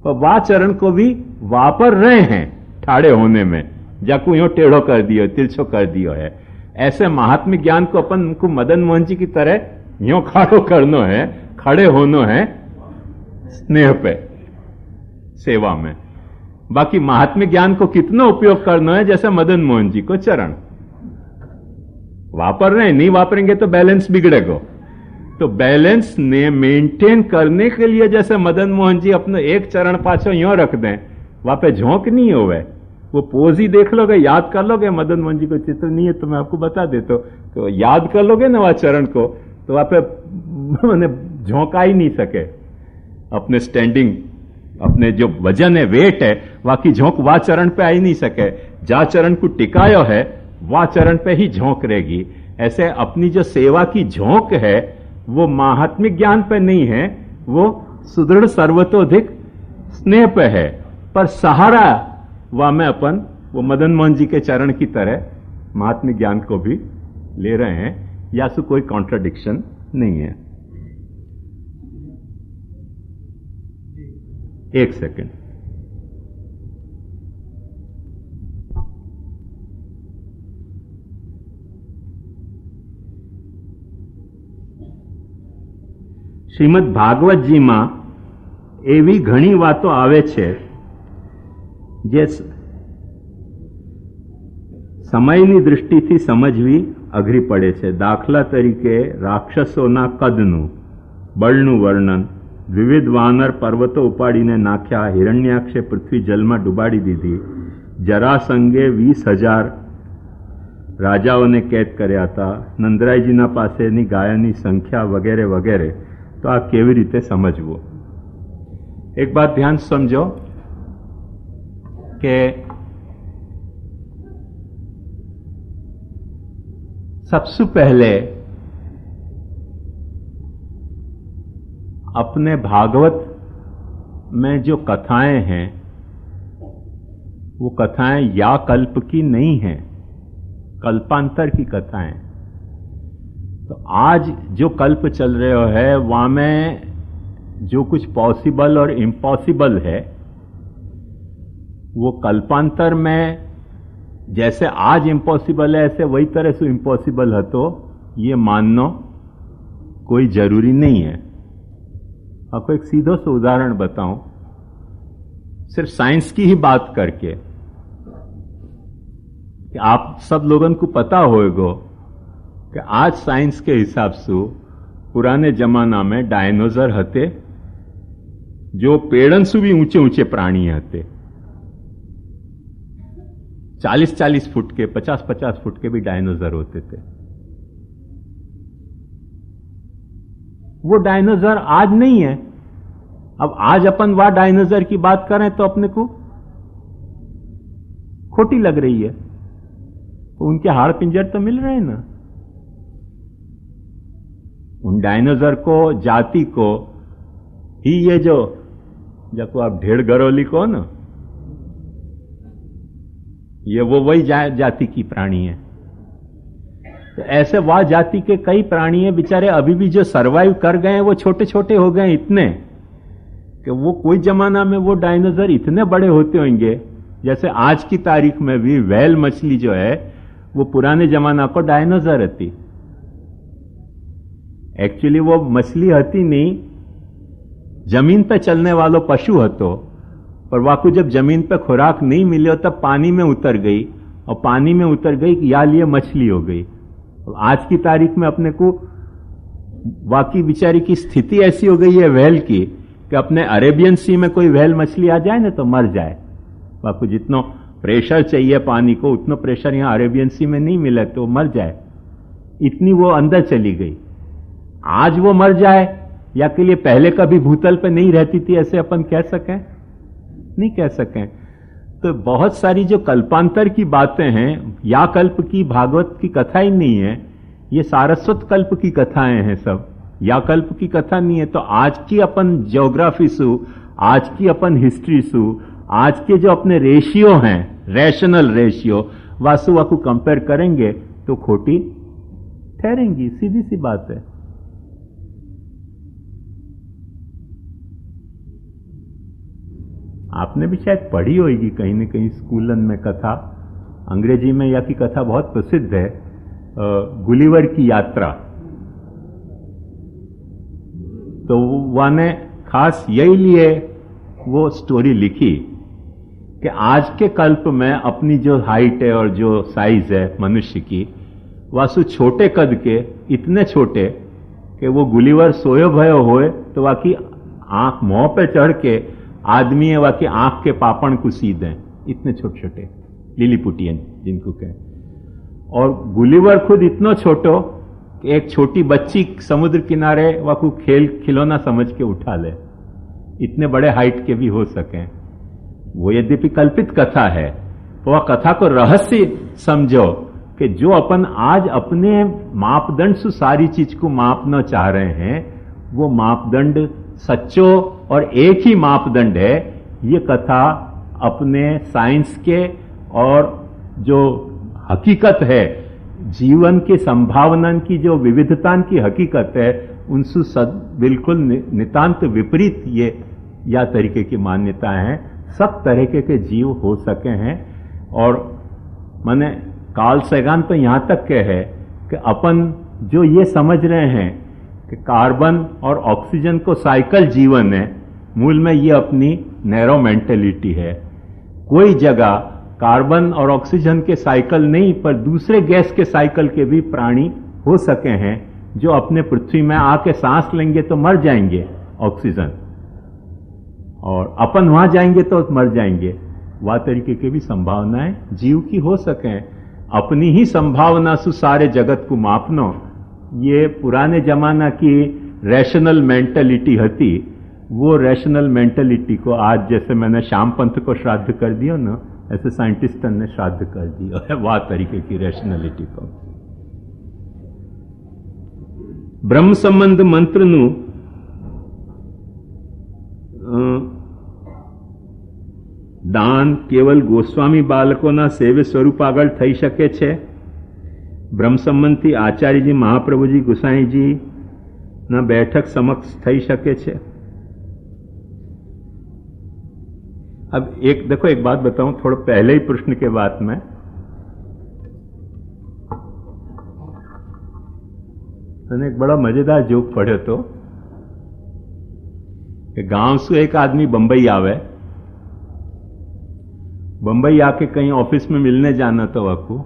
पर वा चरण को भी वापर रहे हैं ठाड़े होने में, जाकू यो टेढ़ो कर दियो, तिरछो कर दियो है। ऐसे महात्म्य ज्ञान को अपन को मदन मोहन जी की तरह यो खाड़ो करनो है, खड़े होनो है स्नेह पे, सेवा में। बाकी महात्म्य ज्ञान को कितना उपयोग करना है, जैसे मदन मोहन जी को चरण वापर रहे हैं, नहीं वापरेंगे तो बैलेंस बिगड़ेगा। तो बैलेंस ने मेंटेन करने के लिए जैसे मदन मोहन जी अपने एक चरण पाछो यों रख दें, वहां पे झोंक नहीं होवे, वो पोज ही देख लोगे, याद कर लोगे। मदन मोहन जी को चित्र नहीं है तो मैं आपको बता देता हूं, तो याद कर लोगे ना वह चरण को, तो वहां पे मैंने झोंका ही नहीं सके। अपने स्टैंडिंग, अपने जो वजन है, वेट है, वहां की झोंक वह चरण पे आ ही नहीं सके। जा चरण को टिकायो है वह चरण पे ही झोंक रहेगी। ऐसे अपनी जो सेवा की झोंक है वो महात्म्य ज्ञान पे नहीं है, वो सुदृढ़ सर्वतोधिक स्नेह पे है। पर सहारा वह में अपन वो मदन मोहन जी के चरण की तरह महात्म्य ज्ञान को भी ले रहे हैं, या सो कोई कॉन्ट्राडिक्शन नहीं है। एक सेकंड, શ્રીમદ ભાગવતજીમાં એવી ઘણી વાતો આવે છે જે સમયની દૃષ્ટિથી સમજવી અઘરી પડે છે. દાખલા તરીકે રાક્ષસોના કદનું, બળનું વર્ણન, વિવિધ વાનર પર્વતો ઉપાડીને નાખ્યા, હિરણ્યાક્ષે પૃથ્વી જલમાં ડૂબાડી દીધી, જરાસંઘે 20,000 રાજાઓને કેદ કર્યા હતા, નંદરાયજીના પાસેની ગાયોની સંખ્યા વગેરે વગેરે. તો આ કેવી રીતે સમજવું? એક બાત ધ્યાન સમજો કે सबसे पहले अपने भागवत में जो कथाएं हैं वो कथाएं या कल्प की नहीं हैं, कल्पांतर की कथाएं। तो आज जो कल्प चल रहे है वहां में जो कुछ पॉसिबल और इम्पॉसिबल है वो कल्पांतर में जैसे आज इम्पॉसिबल है ऐसे वही तरह से इम्पॉसिबल है, तो ये मानना कोई जरूरी नहीं है। आपको एक सीधा सा उदाहरण बताऊं, सिर्फ साइंस की ही बात करके, कि आप सब लोगों को पता होगा कि आज साइंस के हिसाब से पुराने जमाना में डायनोसर हते जो पेड़न से भी ऊंचे ऊंचे प्राणी हते, 40-40 फुट के, 50-50 फुट के भी डायनासोर होते थे। वो डायनासोर आज नहीं है। अब आज अपन वह डायनासोर की बात करें तो अपने को खोटी लग रही है, तो उनके हाड़ पिंजर तो मिल रहे हैं ना। उन डायनासोर को, जाति को ही ये जो जब आप ढेड़ गरोली को ना, ये वो वही जाति की प्राणी है। तो ऐसे वह जाति के कई प्राणी हैं बेचारे, अभी भी जो सरवाइव कर गए हैं वो छोटे छोटे हो गए इतने कि वो कोई जमाना में वो डायनासोर इतने बड़े होते होंगे। जैसे आज की तारीख में भी व्हेल मछली जो है वो पुराने जमाना को डायनासोर हती। एक्चुअली वो मछली हती नहीं, जमीन पे चलने वालों पशु हतो, पर वाकू जब जमीन पे खुराक नहीं मिले तब पानी में उतर गई, और पानी में उतर गई या लिए मछली हो गई। आज की तारीख में अपने को वाकई बेचारी की स्थिति ऐसी हो गई है व्हेल की कि अपने अरेबियन सी में कोई व्हेल मछली आ जाए ना तो मर जाए। वाकू जितना प्रेशर चाहिए पानी को उतना प्रेशर यहां अरेबियन सी में नहीं मिले तो मर जाए, इतनी वो अंदर चली गई। आज वो मर जाए या के लिए पहले कभी भूतल पे नहीं रहती थी, ऐसे अपन कह सकें? नहीं कह सकें। तो बहुत सारी जो कल्पांतर की बातें हैं, या कल्प की भागवत की कथा ही नहीं है, ये सारस्वत कल्प की कथाएं हैं सब, या कल्प की कथा नहीं है। तो आज की अपन ज्योग्राफी सु, आज की अपन हिस्ट्री सु, आज के जो अपने रेशियो हैं, रैशनल रेशियो वासु वाकू कंपेयर करेंगे तो खोटी ठहरेंगी, सीधी सी बात है। आपने भी शायद पढ़ी होगी कहीं न कहीं स्कूलन में कथा, अंग्रेजी में या की कथा बहुत प्रसिद्ध है, गुलिवर की यात्रा। तो वाने खास यही लिए वो स्टोरी लिखी कि आज के कल्प में अपनी जो हाइट है और जो साइज है मनुष्य की, वासु छोटे कद के, इतने छोटे कि वो गुलिवर सोयो भयो होए तो वाकी आंख मुंह पे चढ़ के आदमी है वाकी आंख के पापण को सीध हैं, इतने छोटे छोटे लिलीपुटियन जिनको कहें। और गुलिवर खुद इतना छोटो कि एक छोटी बच्ची समुद्र किनारे वाकू खेल खिलौना समझ के उठा ले, इतने बड़े हाइट के भी हो सके। वो यद्यपि कल्पित कथा है, तो वह कथा को रहस्य समझो कि जो अपन आज अपने मापदंड से सारी चीज को मापना चाह रहे हैं, वो मापदंड सच्चो और एक ही मापदंड है। ये कथा अपने साइंस के और जो हकीकत है, जीवन की संभावना की जो विविधता की हकीकत है, उनसे बिल्कुल नितांत विपरीत ये या तरीके की मान्यता है। सब तरीके के जीव हो सके हैं। और माने कार्ल सैगन तो यहां तक के है कि अपन जो ये समझ रहे हैं कि कार्बन और ऑक्सीजन को साइकिल जीवन है, मूल में ये अपनी नैरो मेंटेलिटी है। कोई जगह कार्बन और ऑक्सीजन के साइकिल नहीं, पर दूसरे गैस के साइकिल के भी प्राणी हो सके हैं, जो अपने पृथ्वी में आके सांस लेंगे तो मर जाएंगे ऑक्सीजन, और अपन वहां जाएंगे तो मर जाएंगे। वह तरीके की भी संभावनाएं जीव की हो सके। अपनी ही संभावना से सारे जगत को मापनो, ये पुराने जमाना की रैशनल मेंटेलिटी हती। वो रैशनल मेंटेलिटी को आज जैसे मैंने श्याम पंथ को श्राद्ध कर दिया ना, ऐसे साइंटिस्टन ने श्राद्ध कर दिया है वह तरीके की रैशनलिटी को। ब्रह्म संबंध मंत्र नु દાન કેવલ ગોસ્વામી બાળકોના સેવે સ્વરૂપ આગળ થઈ શકે છે। બ્રહ્મ સંબંધથી આચાર્યજી મહાપ્રભુજી ગુસાઈજી ના બેઠક સમક્ષ થઈ શકે છે। अब एक देखो, एक बात बताऊं थोड़ा पहले ही प्रश्न के बाद में, मैंने एक बड़ा मजेदार जोक पढ़े तो कि गांव से एक आदमी बंबई आवे, बंबई आके कहीं ऑफिस में मिलने जाना तो वाकू,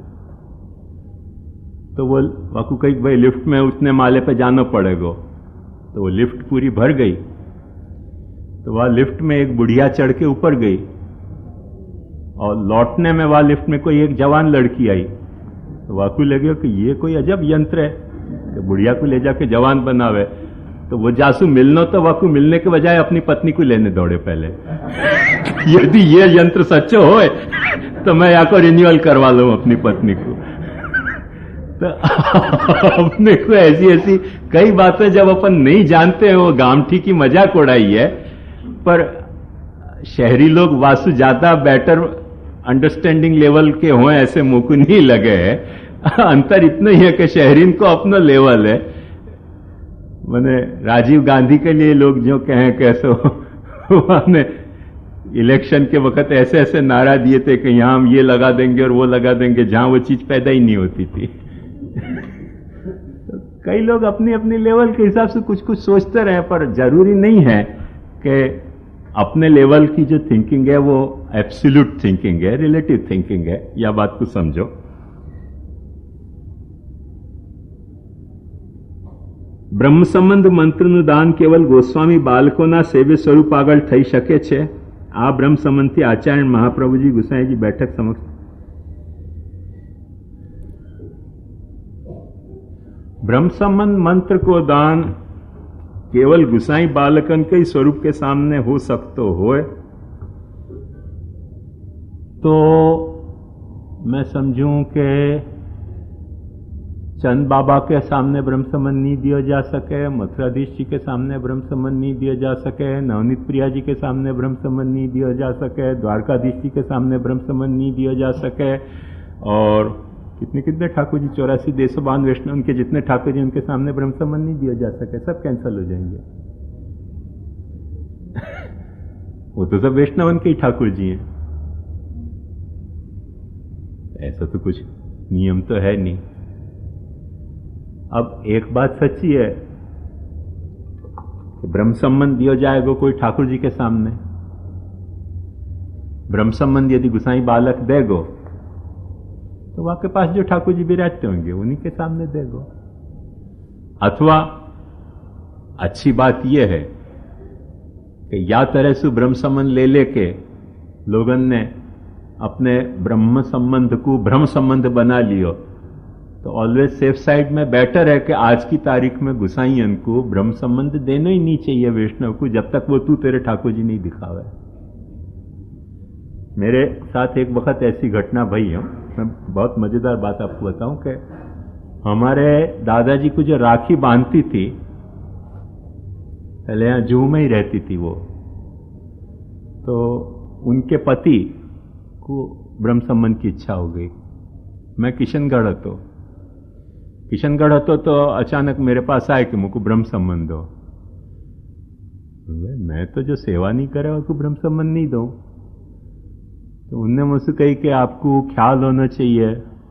तो वो वाकू कहीं भाई लिफ्ट में उतने माले पे जाना पड़ेगा, तो वो लिफ्ट पूरी भर गई। तो वह लिफ्ट में एक बुढ़िया चढ़ के ऊपर गई, और लौटने में वह लिफ्ट में कोई एक जवान लड़की आई। तो वाकू लगे कि ये कोई अजब यंत्र है कि बुढ़िया को ले जाके जवान बनावे। तो वो जासू मिलना, तो वाकू मिलने के बजाय अपनी पत्नी को लेने दौड़े पहले। यदि ये यंत्र सच्चो हो तो मैं या को रिन्यूअल करवा लूं अपनी पत्नी को। तो अपने को ऐसी ऐसी कई बातें जब अपन नहीं जानते हैं, वो गामठी की मजाक उड़ाई है, पर शहरी लोग वासु ज्यादा बेटर अंडरस्टैंडिंग लेवल के हों ऐसे मुंह को नहीं लगे है। अंतर इतना ही है कि शहरीन को अपना लेवल है। मैंने राजीव गांधी के लिए लोग जो कहें कैसे मैंने इलेक्शन के वक्त ऐसे ऐसे नारा दिए थे कि यहां हम ये लगा देंगे और वो लगा देंगे, जहां वो चीज पैदा ही नहीं होती थी। कई लोग अपनी अपनी लेवल के हिसाब से कुछ कुछ सोचते रहे, पर जरूरी नहीं है कि अपने लेवल की जो थिंकिंग है वो एब्सोल्यूट थिंकिंग है, रिलेटिव थिंकिंग है। यह बात को समझो। બ્રહ્મ સંબંધ મંત્રનું દાન કેવલ ગોસ્વામી બાળકોના સેવે સ્વરૂપ આગળ થઈ શકે છે। આ બ્રહ્મ સંબંધથી આચાર્ય મહાપ્રભુજી ગુસાઈજી બેઠક સમક્ષ। ब्रह्म संबंध मंत्र को दान केवल गुसाई बालकन के स्वरूप के सामने हो सकते हो, तो मैं समझूं कि चंद बाबा के सामने ब्रह्म संबंध नहीं दिया जा सके, मथुराधीश जी के सामने ब्रह्म संबंध नहीं दिया जा सके, नवनीत प्रिया जी के सामने ब्रह्म संबंध नहीं दिया जा सके, द्वारकाधीश जी के सामने ब्रह्म संबंध नहीं दिया जा सके, और कितने कितने ठाकुर जी 84 देशोबान वैष्णव उनके जितने ठाकुर जी उनके सामने ब्रह्म संबंध नहीं दिया जा सके, सब कैंसिल हो जाएंगे। वो तो सब वैष्णवन के ही ठाकुर जी हैं। ऐसा तो कुछ नियम तो है नहीं। अब एक बात सच्ची है कि ब्रह्म संबंध दिया जाएगा कोई ठाकुर जी के सामने, ब्रह्म संबंध यदि गुसाई बालक देगो तो वहां के पास जो ठाकुर जी विराजते होंगे उन्हीं के सामने देगो। अथवा अच्छी बात यह है कि या तरह से ब्रह्म संबंध ले लेके लोगन ने अपने ब्रह्म संबंध को ब्रह्म संबंध बना लियो, तो ऑलवेज सेफ साइड में बेटर है कि आज की तारीख में गुसाईयन को ब्रह्म संबंध देना ही नहीं चाहिए वैष्णव को, जब तक वो तू तेरे ठाकुर जी नहीं दिखावे। मेरे साथ एक वक्त ऐसी घटना भई है, मैं बहुत मजेदार बात आपको बताऊं कि हमारे दादाजी को जो राखी बांधती थी, पहले यहां जूह में ही रहती थी वो, तो उनके पति को ब्रह्म संबंध की इच्छा हो गई। मैं किशनगढ़ हतो तो अचानक मेरे पास आए कि मुझको ब्रह्म संबंध दो। मैं तो जो सेवा नहीं करे उसको ब्रह्म संबंध नहीं दो। तो उनने मुझसे कही कि आपको ख्याल होना चाहिए,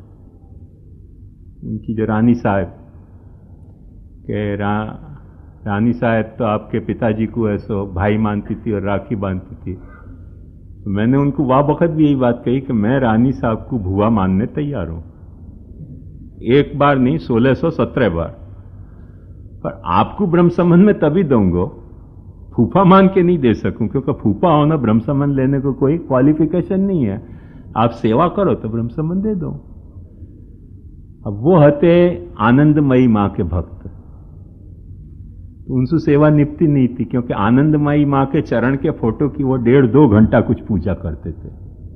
उनकी जो रानी साहब के रानी साहब तो आपके पिताजी को ऐसो भाई मानती थी और राखी बांधती थी। तो मैंने उनको वह वक्त भी यही बात कही कि मैं रानी साहब को भुआ मानने तैयार हूं, एक बार नहीं 1617 बार, पर आपको ब्रह्म संबंध में तभी दूंगा, फूफा मान के नहीं दे सकूं, क्योंकि फूफा होना ब्रह्म संबंध लेने को कोई क्वालिफिकेशन नहीं है। आप सेवा करो तो ब्रह्म संबंध दे दो। अब वो हते आनंदमयी मां के भक्त, तो उनसे सेवा निपटी नहीं थी, क्योंकि आनंदमयी मां के चरण के फोटो की वो 1.5-2 घंटा कुछ पूजा करते थे।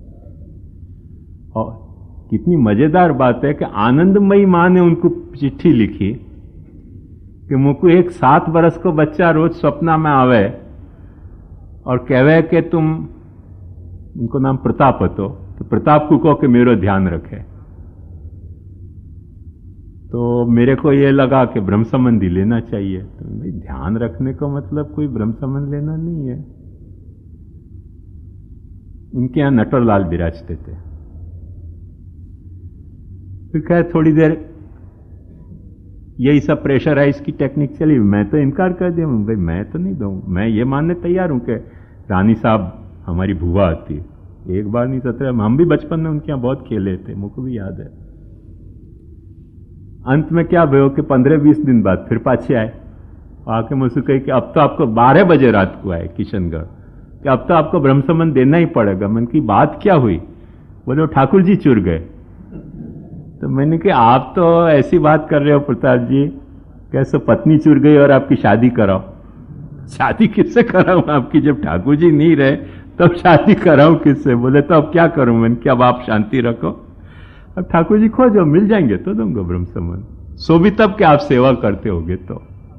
और कितनी मजेदार बात है कि आनंदमयी मां ने उनको चिट्ठी लिखी कि मुझको एक 7 बरस को बच्चा रोज सपना में आवे और कहवे कि तुम, उनको नाम प्रताप હતો, तो प्रताप को कहो कि मेरा ध्यान रखे। तो मेरे को ये लगा कि ब्रह्म संबंधी लेना चाहिए। तो भाई ध्यान रखने का मतलब कोई ब्रह्म संबंध लेना नहीं है। उनके यहां नटवरलाल विराजते थे। फिर खैर थोड़ी देर यही सब प्रेशराइज की टेक्निक चली। मैं तो इनकार कर दिया, भाई मैं तो नहीं दूं, मैं ये मानने तैयार हूं कि रानी साहब हमारी भुआ आती, एक बार नहीं 17, हम भी बचपन में उनके यहां बहुत खेले थे, मुझको भी याद है। अंत में क्या भयो कि 15-20 दिन बाद फिर पाछे आए, आके मुझसे कही कि अब तो आपको 12 बजे रात को आए किशनगढ़, कि अब तो आपको ब्रह्म संबंध देना ही पड़ेगा। मन की बात क्या हुई? बोले ठाकुर जी चुर गए। तो मैंने कहा आप तो ऐसी बात कर रहे हो प्रताप जी, कैसे पत्नी चुर गई और आपकी शादी कराओ? शादी किससे कराऊं आपकी, जब ठाकुर जी नहीं रहे तब शादी कराऊं किससे? बोले तो अब क्या करूं? मैंने कि अब आप शांति रखो, अब ठाकुर जी खोजो, मिल जाएंगे तो दूंगा ब्रह्म संबंध। सो भी तब कि आप सेवा करते होगे। तो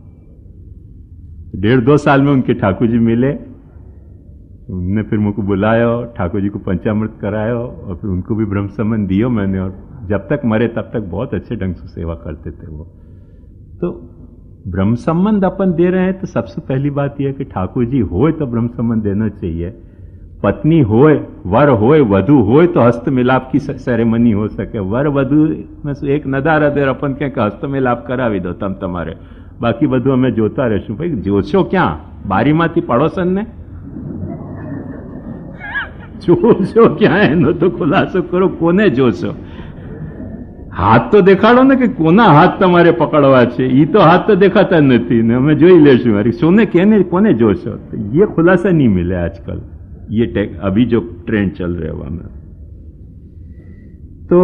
1.5-2 साल में उनके ठाकुर जी मिले, उनने फिर मुझको बुलाया, ठाकुर जी को पंचामृत कराया और फिर उनको भी ब्रह्म संबंध दियो मैंने, और जब तक मरे तब तक बहुत अच्छे ढंग से सेवा करते थे वो। तो ब्रह्म संबंध अपन दे रहे हैं तो सबसे पहली बात यह है कि ठाकुर जी होए तो ब्रह्म संबंध देना चाहिए। पत्नी होए, वर होए, वधु होए तो हस्त मिलाप की सेरेमनी हो सके। वर वधु में से एक नदार अदेर अपन के हस्त मिलाप करावी दो तम तमारे, बाकी બધું અમે જોતા રહેશું। ભાઈ જોશો ક્યાં? બારીમાંથી પડોશનને જોશો ક્યાં? એનો તો ખુલાસો કરો, કોને જોશો? હાથ તો દેખાડો ને કે કોના હાથ તમારે પકડવા છે। ઈ તો હાથ તો દેખાતા નથી ને અમે જોઈ લેશું। અરે સોને કેને કોને જોશો? ये खुलासा नहीं मिले आजकल, ये अभी जो ट्रेंड चल रहे हुआ में। तो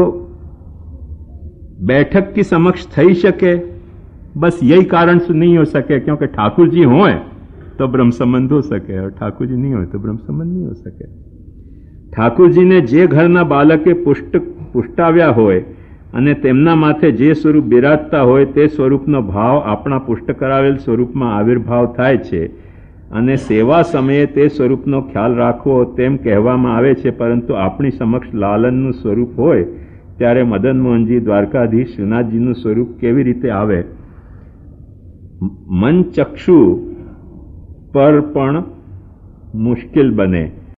बैठक की समक्ष थई सके, बस यही कारण से नहीं हो सके क्योंकि ठाकुर जी होए तो ब्रह्म संबंध हो सके, और ठाकुर जी नहीं हो तो ब्रह्म संबंध नहीं हो सके। ठाकुर जी ने जे घरना बालके पुष्टाव्या होय અને તેમના માથે જે સ્વરૂપ બિરાજતા હોય તે સ્વરૂપનો ભાવ આપણા પુષ્ટ કરાવેલ સ્વરૂપમાં આવિર્ભાવ થાય છે, અને સેવા સમયે તે સ્વરૂપનો ખ્યાલ રાખવો તેમ કહેવામાં આવે છે। પરંતુ આપણી સમક્ષ લાલનનું સ્વરૂપ હોય ત્યારે મદન મોહનજી દ્વારકાધીશ શ્રીનાથજીનું સ્વરૂપ કેવી રીતે આવે? મન ચક્ષુ પર પણ मुश्किल बने